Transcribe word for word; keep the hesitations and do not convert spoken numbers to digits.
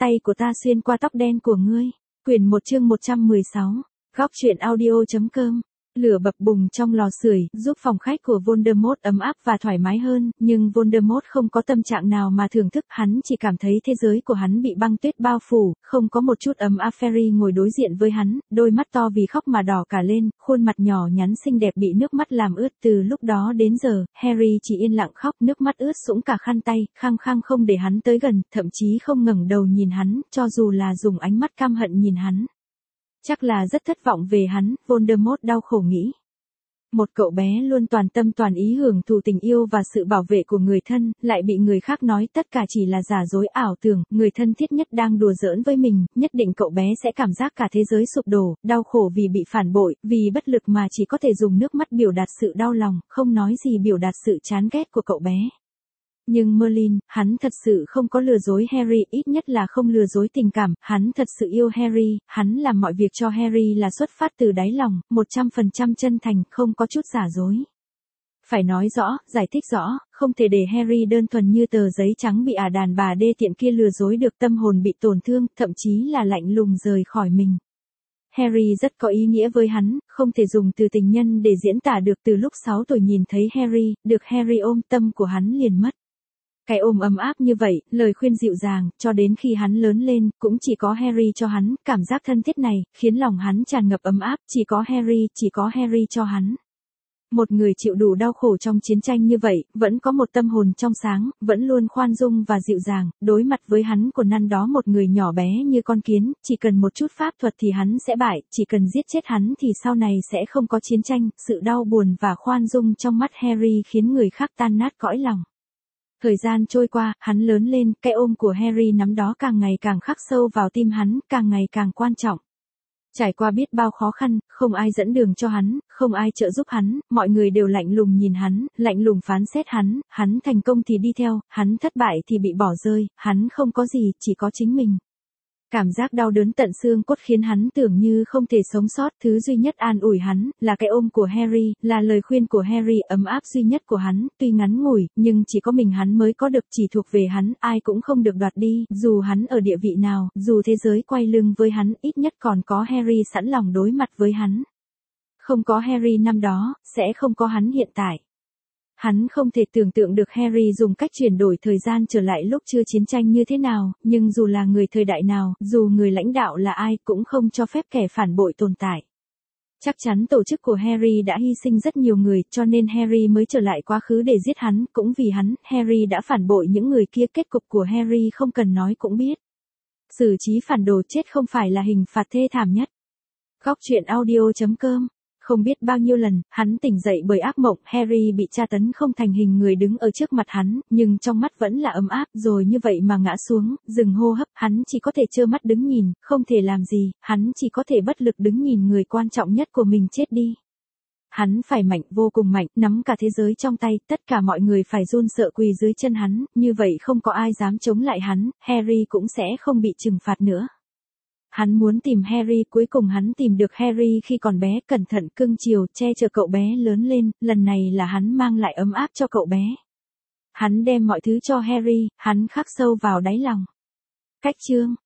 tay của ta xuyên qua tóc đen của ngươi. Quyển một chương một trăm mười sáu. Góc truyện audio.com. Lửa bập bùng trong lò sưởi, giúp phòng khách của Voldemort ấm áp và thoải mái hơn, nhưng Voldemort không có tâm trạng nào mà thưởng thức, hắn chỉ cảm thấy thế giới của hắn bị băng tuyết bao phủ, không có một chút ấm áp. Harry ngồi đối diện với hắn, đôi mắt to vì khóc mà đỏ cả lên, khuôn mặt nhỏ nhắn xinh đẹp bị nước mắt làm ướt. Từ lúc đó đến giờ, Harry chỉ yên lặng khóc, nước mắt ướt sũng cả khăn tay, khăng khăng không để hắn tới gần, thậm chí không ngẩng đầu nhìn hắn, cho dù là dùng ánh mắt căm hận nhìn hắn. Chắc là rất thất vọng về hắn, Voldemort đau khổ nghĩ. Một cậu bé luôn toàn tâm toàn ý hưởng thụ tình yêu và sự bảo vệ của người thân, lại bị người khác nói tất cả chỉ là giả dối ảo tưởng, người thân thiết nhất đang đùa giỡn với mình, nhất định cậu bé sẽ cảm giác cả thế giới sụp đổ, đau khổ vì bị phản bội, vì bất lực mà chỉ có thể dùng nước mắt biểu đạt sự đau lòng, không nói gì biểu đạt sự chán ghét của cậu bé. Nhưng Merlin, hắn thật sự không có lừa dối Harry, ít nhất là không lừa dối tình cảm, hắn thật sự yêu Harry, hắn làm mọi việc cho Harry là xuất phát từ đáy lòng, một trăm phần trăm chân thành, không có chút giả dối. Phải nói rõ, giải thích rõ, không thể để Harry đơn thuần như tờ giấy trắng bị ả đàn bà đê tiện kia lừa dối được, tâm hồn bị tổn thương, thậm chí là lạnh lùng rời khỏi mình. Harry rất có ý nghĩa với hắn, không thể dùng từ tình nhân để diễn tả được. Từ lúc sáu tuổi nhìn thấy Harry, được Harry ôm, tâm của hắn liền mất. Cái ôm ấm áp như vậy, lời khuyên dịu dàng, cho đến khi hắn lớn lên, cũng chỉ có Harry cho hắn, cảm giác thân thiết này, khiến lòng hắn tràn ngập ấm áp, chỉ có Harry, chỉ có Harry cho hắn. Một người chịu đủ đau khổ trong chiến tranh như vậy, vẫn có một tâm hồn trong sáng, vẫn luôn khoan dung và dịu dàng, đối mặt với hắn của năn đó một người nhỏ bé như con kiến, chỉ cần một chút pháp thuật thì hắn sẽ bại, chỉ cần giết chết hắn thì sau này sẽ không có chiến tranh, sự đau buồn và khoan dung trong mắt Harry khiến người khác tan nát cõi lòng. Thời gian trôi qua, hắn lớn lên, cái ôm của Harry nắm đó càng ngày càng khắc sâu vào tim hắn, càng ngày càng quan trọng. Trải qua biết bao khó khăn, không ai dẫn đường cho hắn, không ai trợ giúp hắn, mọi người đều lạnh lùng nhìn hắn, lạnh lùng phán xét hắn, hắn thành công thì đi theo, hắn thất bại thì bị bỏ rơi, hắn không có gì, chỉ có chính mình. Cảm giác đau đớn tận xương cốt khiến hắn tưởng như không thể sống sót, thứ duy nhất an ủi hắn, là cái ôm của Harry, là lời khuyên của Harry, ấm áp duy nhất của hắn, tuy ngắn ngủi, nhưng chỉ có mình hắn mới có được, chỉ thuộc về hắn, ai cũng không được đoạt đi, dù hắn ở địa vị nào, dù thế giới quay lưng với hắn, ít nhất còn có Harry sẵn lòng đối mặt với hắn. Không có Harry năm đó, sẽ không có hắn hiện tại. Hắn không thể tưởng tượng được Harry dùng cách chuyển đổi thời gian trở lại lúc chưa chiến tranh như thế nào, nhưng dù là người thời đại nào, dù người lãnh đạo là ai, cũng không cho phép kẻ phản bội tồn tại. Chắc chắn tổ chức của Harry đã hy sinh rất nhiều người, cho nên Harry mới trở lại quá khứ để giết hắn, cũng vì hắn, Harry đã phản bội những người kia, kết cục của Harry không cần nói cũng biết. Xử trí phản đồ chết không phải là hình phạt thê thảm nhất. Góc truyện audio.com. Không biết bao nhiêu lần, hắn tỉnh dậy bởi ác mộng, Harry bị tra tấn không thành hình người đứng ở trước mặt hắn, nhưng trong mắt vẫn là ấm áp, rồi như vậy mà ngã xuống, dừng hô hấp, hắn chỉ có thể trơ mắt đứng nhìn, không thể làm gì, hắn chỉ có thể bất lực đứng nhìn người quan trọng nhất của mình chết đi. Hắn phải mạnh, vô cùng mạnh, nắm cả thế giới trong tay, tất cả mọi người phải run sợ quỳ dưới chân hắn, như vậy không có ai dám chống lại hắn, Harry cũng sẽ không bị trừng phạt nữa. Hắn muốn tìm Harry, cuối cùng hắn tìm được Harry khi còn bé, cẩn thận cưng chiều, che chở cậu bé lớn lên, lần này là hắn mang lại ấm áp cho cậu bé. Hắn đem mọi thứ cho Harry, hắn khắc sâu vào đáy lòng. Cách chương